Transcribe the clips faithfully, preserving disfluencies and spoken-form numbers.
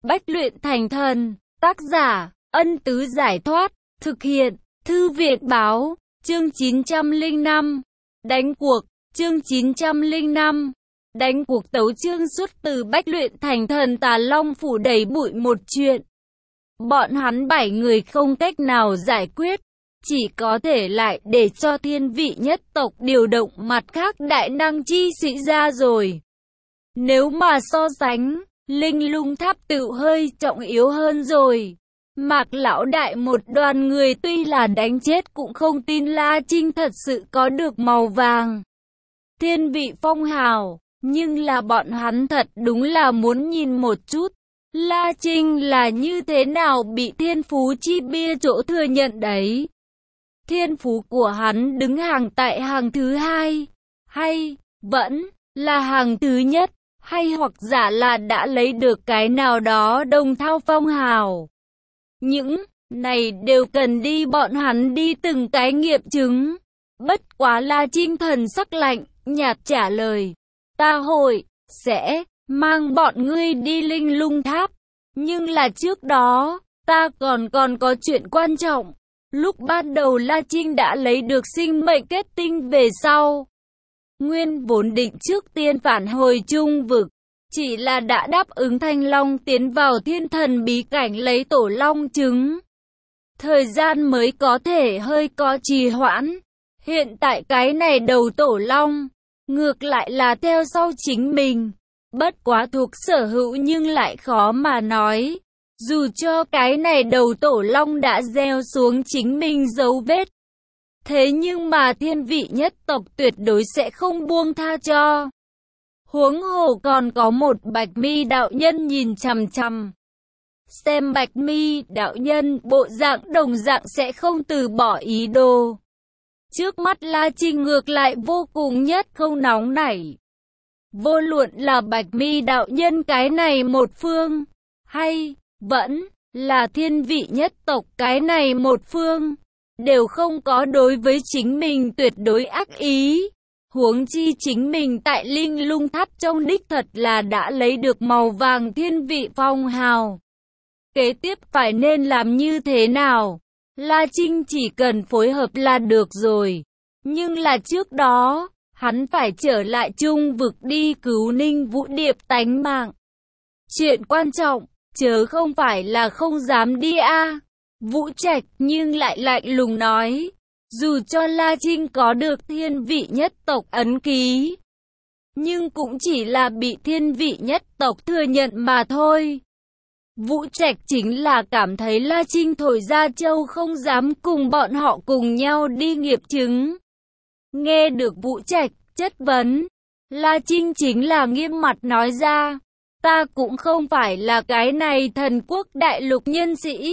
Bách luyện thành thần, tác giả, Ân Tứ Giải Thoát, thực hiện, Thư viện Báo, chương chín trăm lẻ năm, đánh cuộc, chương chín trăm lẻ năm, đánh cuộc tấu chương xuất từ Bách luyện thành thần Tà Long phủ đầy bụi một chuyện. Bọn hắn bảy người không cách nào giải quyết, chỉ có thể lại để cho thiên vị nhất tộc điều động mặt khác đại năng chi sĩ ra rồi. Nếu mà so sánh, Linh Lung Tháp tự hơi trọng yếu hơn rồi. Mạc lão đại một đoàn người tuy là đánh chết cũng không tin La Trinh thật sự có được màu vàng thiên vị phong hào, nhưng là bọn hắn thật đúng là muốn nhìn một chút La Trinh là như thế nào bị thiên phú chi bia chỗ thừa nhận đấy. Thiên phú của hắn đứng hàng tại hàng thứ hai, hay vẫn là hàng thứ nhất, hay hoặc giả là đã lấy được cái nào đó đồng thao phong hào. Những này đều cần đi bọn hắn đi từng cái nghiệm chứng. Bất quá La Trinh thần sắc lạnh, nhạt trả lời. Ta hội, sẽ, mang bọn ngươi đi Linh Lung Tháp. Nhưng là trước đó, ta còn còn có chuyện quan trọng. Lúc ban đầu La Trinh đã lấy được sinh mệnh kết tinh về sau. Nguyên vốn định trước tiên phản hồi Trung vực. Chỉ là đã đáp ứng Thanh Long tiến vào thiên thần bí cảnh lấy tổ long trứng. Thời gian mới có thể hơi có trì hoãn. Hiện tại cái này đầu tổ long, ngược lại là theo sau chính mình. Bất quá thuộc sở hữu nhưng lại khó mà nói. Dù cho cái này đầu tổ long đã gieo xuống chính mình dấu vết. Thế nhưng mà thiên vị nhất tộc tuyệt đối sẽ không buông tha cho. Huống hồ còn có một Bạch Mi đạo nhân nhìn chằm chằm. Xem Bạch Mi đạo nhân bộ dạng đồng dạng sẽ không từ bỏ ý đồ. Trước mắt La Trinh ngược lại vô cùng nhất không nóng nảy. Vô luận là Bạch Mi đạo nhân cái này một phương, hay vẫn là thiên vị nhất tộc cái này một phương, đều không có đối với chính mình tuyệt đối ác ý. Huống chi chính mình tại Linh Lung Tháp trong đích thật là đã lấy được màu vàng thiên vị phong hào. Kế tiếp phải nên làm như thế nào? La Trinh chỉ cần phối hợp là được rồi. Nhưng là trước đó, hắn phải trở lại Trung vực đi cứu Ninh Vũ Điệp tánh mạng. Chuyện quan trọng, chớ không phải là không dám đi a. À. Vũ Trạch nhưng lại lạnh lùng nói. Dù cho La Trinh có được thiên vị nhất tộc ấn ký, nhưng cũng chỉ là bị thiên vị nhất tộc thừa nhận mà thôi. Vũ Trạch chính là cảm thấy La Trinh thổi ra châu không dám cùng bọn họ cùng nhau đi nghiệp chứng. Nghe được Vũ Trạch chất vấn, La Trinh chính là nghiêm mặt nói ra. Ta cũng không phải là cái này thần quốc đại lục nhân sĩ.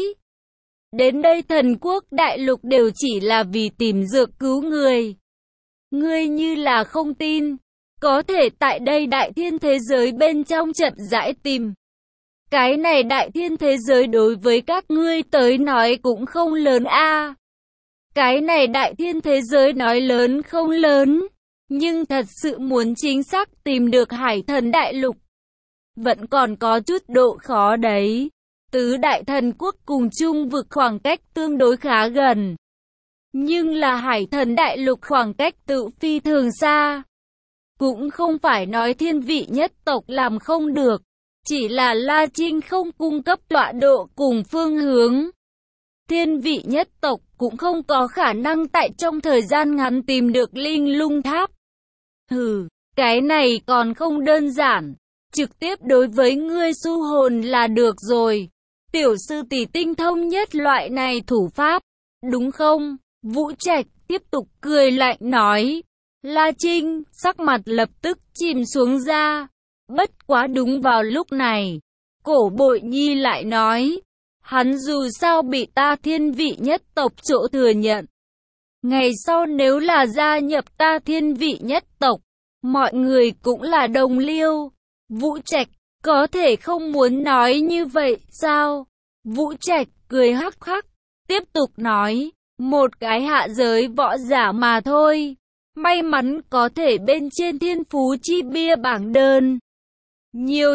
Đến đây thần quốc đại lục đều chỉ là vì tìm dược cứu người. Ngươi như là không tin, có thể tại đây đại thiên thế giới bên trong chậm rãi tìm. Cái này đại thiên thế giới đối với các ngươi tới nói cũng không lớn a. À. Cái này đại thiên thế giới nói lớn không lớn, nhưng thật sự muốn chính xác tìm được hải thần đại lục, vẫn còn có chút độ khó đấy. Tứ đại thần quốc cùng Trung vực khoảng cách tương đối khá gần. Nhưng là hải thần đại lục khoảng cách tự phi thường xa. Cũng không phải nói thiên vị nhất tộc làm không được. Chỉ là La Trinh không cung cấp tọa độ cùng phương hướng. Thiên vị nhất tộc cũng không có khả năng tại trong thời gian ngắn tìm được Linh Lung Tháp. Hừ, cái này còn không đơn giản. Trực tiếp đối với ngươi su hồn là được rồi. Tiểu sư tỷ tinh thông nhất loại này thủ pháp, đúng không? Vũ Trạch tiếp tục cười lạnh nói. La Trinh sắc mặt lập tức chìm xuống ra. Bất quá đúng vào lúc này, Cổ Bội Nhi lại nói. Hắn dù sao bị ta thiên vị nhất tộc chỗ thừa nhận. Ngày sau nếu là gia nhập ta thiên vị nhất tộc, mọi người cũng là đồng liêu. Vũ Trạch có thể không muốn nói như vậy sao? Vũ Trạch cười hắc hắc, tiếp tục nói, một cái hạ giới võ giả mà thôi. May mắn có thể bên trên thiên phú chi bia bảng đơn. Nhiều nhất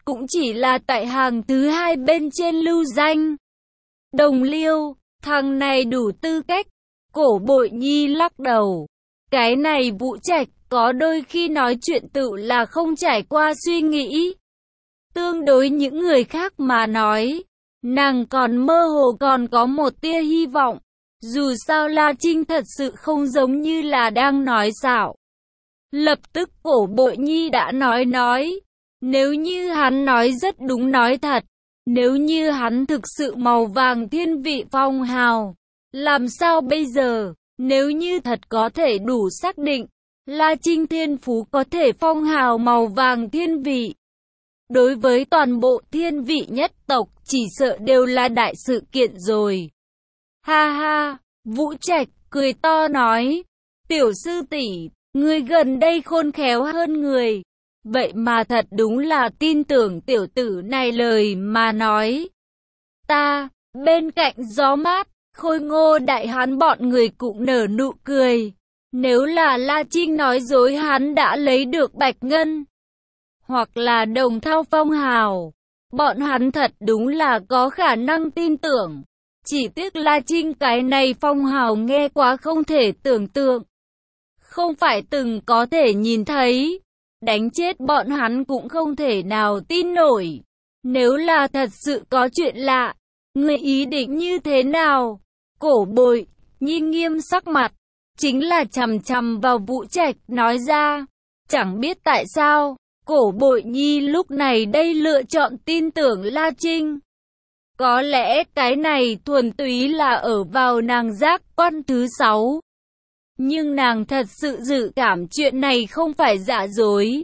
cũng chỉ là tại hàng thứ hai bên trên lưu danh. Đồng Liêu, thằng này đủ tư cách. Cổ Bội Nhi lắc đầu. Cái này Vũ Trạch có đôi khi nói chuyện tự là không trải qua suy nghĩ. Tương đối những người khác mà nói, nàng còn mơ hồ còn có một tia hy vọng. Dù sao La Trinh thật sự không giống như là đang nói xạo. Lập tức Cổ Bội Nhi đã nói nói. Nếu như hắn nói rất đúng nói thật. Nếu như hắn thực sự màu vàng thiên vị phong hào. Làm sao bây giờ? Nếu như thật có thể đủ xác định. La Trinh thiên phú có thể phong hào màu vàng thiên vị. Đối với toàn bộ thiên vị nhất tộc chỉ sợ đều là đại sự kiện rồi. Ha ha, Vũ Trạch cười to nói. Tiểu sư tỷ, ngươi gần đây khôn khéo hơn người. Vậy mà thật đúng là tin tưởng tiểu tử này lời mà nói. Ta, bên cạnh gió mát, Khôi Ngô đại hán bọn người cũng nở nụ cười. Nếu là La Trinh nói dối hắn đã lấy được bạch ngân, hoặc là đồng thao phong hào, bọn hắn thật đúng là có khả năng tin tưởng. Chỉ tiếc La Trinh cái này phong hào nghe quá không thể tưởng tượng. Không phải từng có thể nhìn thấy, đánh chết bọn hắn cũng không thể nào tin nổi. Nếu là thật sự có chuyện lạ, người ý định như thế nào? Cổ Bội Nhi nghiêm sắc mặt, chính là chằm chằm vào Vũ Trạch nói ra. Chẳng biết tại sao, Cổ Bội Nhi lúc này đây lựa chọn tin tưởng La Trinh. Có lẽ cái này thuần túy là ở vào nàng giác quan thứ sáu. Nhưng nàng thật sự dự cảm chuyện này không phải giả dối.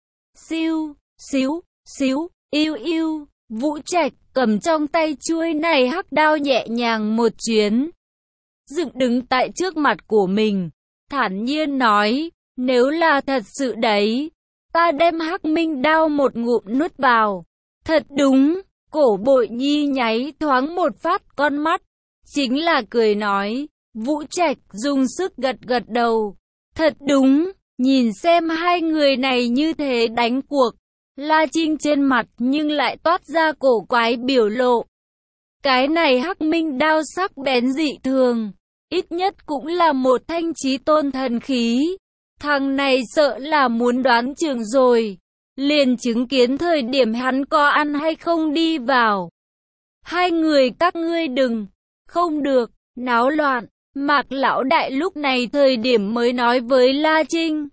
Siêu, xíu, xíu, yêu yêu, Vũ Trạch cầm trong tay chuôi này hắc đao nhẹ nhàng một chuyến. Dựng đứng tại trước mặt của mình, thản nhiên nói, nếu là thật sự đấy, ta đem hắc minh đao một ngụm nuốt vào. Thật đúng, Cổ Bội Nhi nháy thoáng một phát con mắt, chính là cười nói. Vũ Trạch dùng sức gật gật đầu. Thật đúng, nhìn xem hai người này như thế đánh cuộc. La Trinh trên mặt nhưng lại toát ra cổ quái biểu lộ. Cái này hắc minh đao sắc bén dị thường, ít nhất cũng là một thanh chí tôn thần khí. Thằng này sợ là muốn đoán chừng rồi. Liền chứng kiến thời điểm hắn có ăn hay không đi vào. Hai người các ngươi đừng, không được, náo loạn. Mạc lão đại lúc này thời điểm mới nói với La Trinh.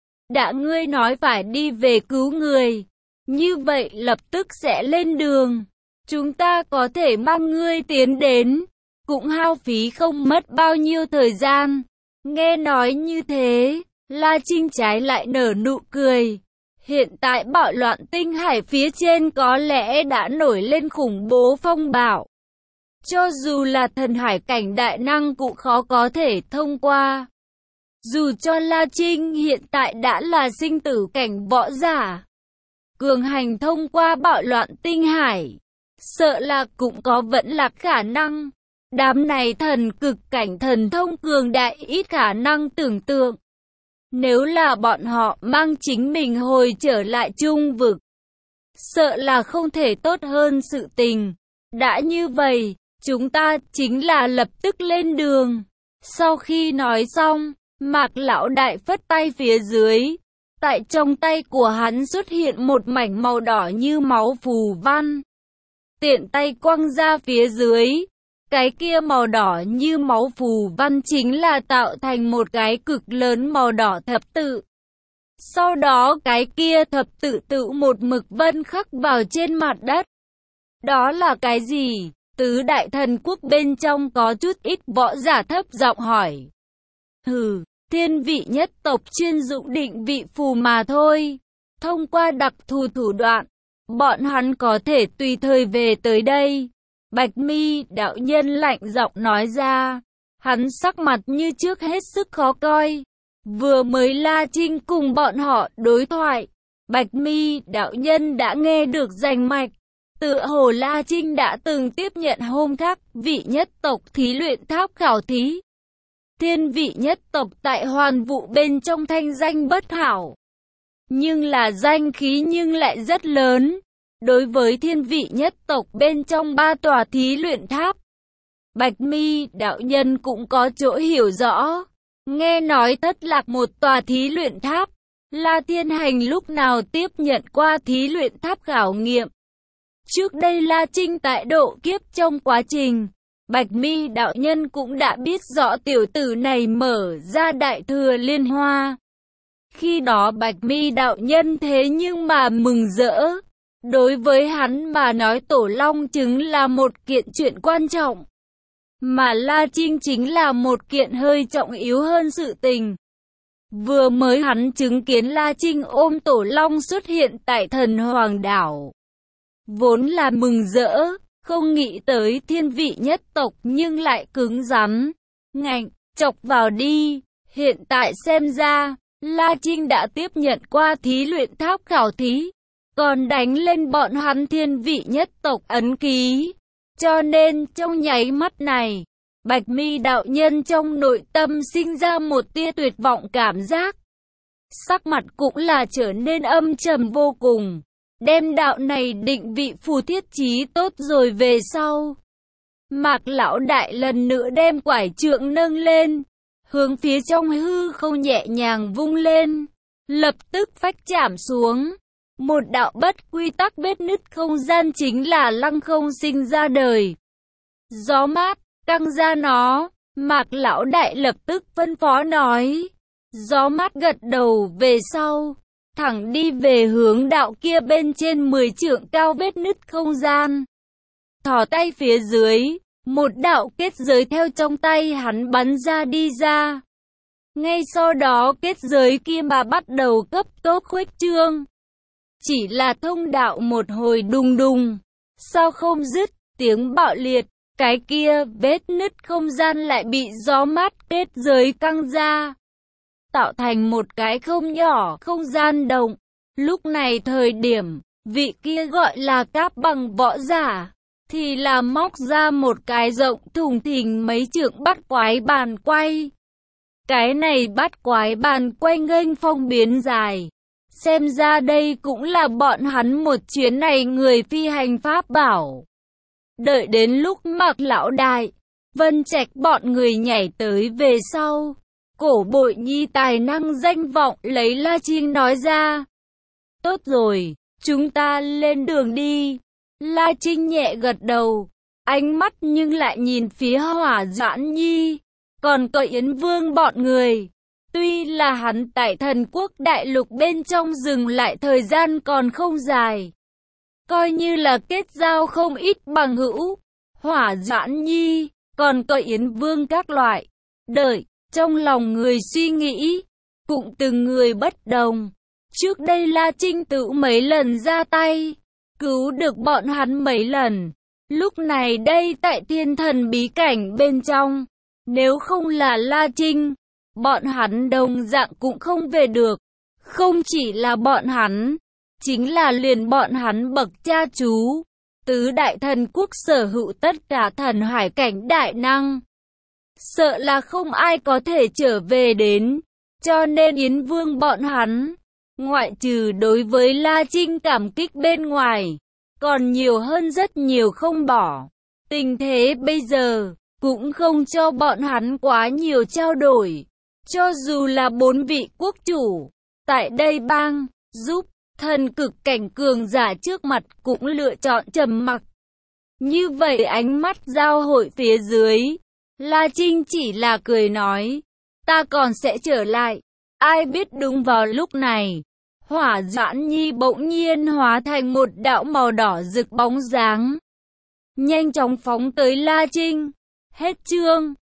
Đã ngươi nói phải đi về cứu người, như vậy lập tức sẽ lên đường. Chúng ta có thể mang ngươi tiến đến, cũng hao phí không mất bao nhiêu thời gian. Nghe nói như thế, La Trinh trái lại nở nụ cười. Hiện tại bạo loạn tinh hải phía trên có lẽ đã nổi lên khủng bố phong bạo. Cho dù là thần hải cảnh đại năng cũng khó có thể thông qua. Dù cho La Trinh hiện tại đã là sinh tử cảnh võ giả, cường hành thông qua bạo loạn tinh hải, sợ là cũng có vẫn là khả năng. Đám này thần cực cảnh thần thông cường đại ít khả năng tưởng tượng. Nếu là bọn họ mang chính mình hồi trở lại trung vực, sợ là không thể tốt hơn sự tình. Đã như vậy, chúng ta chính là lập tức lên đường. Sau khi nói xong, Mạc lão đại phất tay phía dưới. Tại trong tay của hắn xuất hiện một mảnh màu đỏ như máu phù văn. Tiện tay quăng ra phía dưới. Cái kia màu đỏ như máu phù văn chính là tạo thành một cái cực lớn màu đỏ thập tự. Sau đó cái kia thập tự tự một mực vân khắc vào trên mặt đất. Đó là cái gì? Tứ đại thần quốc bên trong có chút ít võ giả thấp giọng hỏi. Hừ, thiên vị nhất tộc chuyên dụng định vị phù mà thôi. Thông qua đặc thù thủ đoạn, bọn hắn có thể tùy thời về tới đây. Bạch Mi đạo nhân lạnh giọng nói ra. Hắn sắc mặt như trước hết sức khó coi. Vừa mới La Trinh cùng bọn họ đối thoại, Bạch Mi đạo nhân đã nghe được rành mạch. Tựa hồ La Trinh đã từng tiếp nhận hôm thác vị nhất tộc thí luyện tháp khảo thí. Thiên vị nhất tộc tại hoàn vụ bên trong thanh danh bất hảo. Nhưng là danh khí nhưng lại rất lớn. Đối với thiên vị nhất tộc bên trong ba tòa thí luyện tháp, Bạch Mi đạo nhân cũng có chỗ hiểu rõ. Nghe nói Thất Lạc một tòa thí luyện tháp, La Thiên Hành lúc nào tiếp nhận qua thí luyện tháp khảo nghiệm. Trước đây La Trinh tại độ kiếp trong quá trình, Bạch Mi đạo nhân cũng đã biết rõ tiểu tử này mở ra đại thừa liên hoa. Khi đó Bạch Mi đạo nhân thế nhưng mà mừng rỡ. Đối với hắn mà nói tổ long trứng là một kiện chuyện quan trọng, mà La Trinh chính là một kiện hơi trọng yếu hơn sự tình. Vừa mới hắn chứng kiến La Trinh ôm tổ long xuất hiện tại thần hoàng đảo, vốn là mừng rỡ, không nghĩ tới thiên vị nhất tộc nhưng lại cứng rắn, ngạnh, chọc vào đi. Hiện tại xem ra, La Trinh đã tiếp nhận qua thí luyện tháp khảo thí, còn đánh lên bọn hắn thiên vị nhất tộc ấn ký. Cho nên trong nháy mắt này, Bạch Mi đạo nhân trong nội tâm sinh ra một tia tuyệt vọng cảm giác. Sắc mặt cũng là trở nên âm trầm vô cùng. Đem đạo này định vị phù thiết chí tốt rồi về sau. Mạc lão đại lần nữa đem quải trượng nâng lên, hướng phía trong hư không nhẹ nhàng vung lên, lập tức phách chạm xuống. Một đạo bất quy tắc vết nứt không gian chính là lăng không sinh ra đời. Gió mát, căng ra nó, Mạc lão đại lập tức phân phó nói. Gió mát gật đầu về sau, thẳng đi về hướng đạo kia bên trên mười trượng cao vết nứt không gian. Thò tay phía dưới, một đạo kết giới theo trong tay hắn bắn ra đi ra. Ngay sau đó kết giới kia mà bắt đầu cấp tốc khuếch trương. Chỉ là thông đạo một hồi đùng đùng, sao không dứt, tiếng bạo liệt, cái kia vết nứt không gian lại bị gió mát kết giới căng ra, tạo thành một cái không nhỏ không gian động. Lúc này thời điểm, vị kia gọi là Cáp Bằng võ giả, thì là móc ra một cái rộng thùng thình mấy trượng bắt quái bàn quay. Cái này bắt quái bàn quay nghênh phong biến dài. Xem ra đây cũng là bọn hắn một chuyến này người phi hành pháp bảo. Đợi đến lúc Mạc lão đại, Vân Trạch bọn người nhảy tới về sau, Cổ Bội Nhi tài năng danh vọng lấy La Trinh nói ra. Tốt rồi, chúng ta lên đường đi. La Trinh nhẹ gật đầu, ánh mắt nhưng lại nhìn phía Hỏa Doãn Nhi, còn có Yến Vương bọn người. Tuy là hắn tại thần quốc đại lục bên trong dừng lại thời gian còn không dài, coi như là kết giao không ít bằng hữu, Hỏa Doãn Nhi, còn có Yến Vương các loại. Đợi, trong lòng người suy nghĩ, cũng từng người bất đồng. Trước đây La Trinh tự mấy lần ra tay, cứu được bọn hắn mấy lần. Lúc này đây tại thiên thần bí cảnh bên trong, nếu không là La Trinh, bọn hắn đồng dạng cũng không về được. Không chỉ là bọn hắn, chính là liền bọn hắn bậc cha chú, tứ đại thần quốc sở hữu tất cả thần hải cảnh đại năng, sợ là không ai có thể trở về đến. Cho nên Yến Vương bọn hắn, ngoại trừ đối với La Trinh cảm kích bên ngoài, còn nhiều hơn rất nhiều không bỏ. Tình thế bây giờ, cũng không cho bọn hắn quá nhiều trao đổi. Cho dù là bốn vị quốc chủ, tại đây bang, giúp, thần cực cảnh cường giả trước mặt cũng lựa chọn trầm mặc. Như vậy ánh mắt giao hội phía dưới, La Trinh chỉ là cười nói, ta còn sẽ trở lại. Ai biết đúng vào lúc này, Hỏa Doãn Nhi bỗng nhiên hóa thành một đạo màu đỏ rực bóng dáng, nhanh chóng phóng tới La Trinh. Hết chương.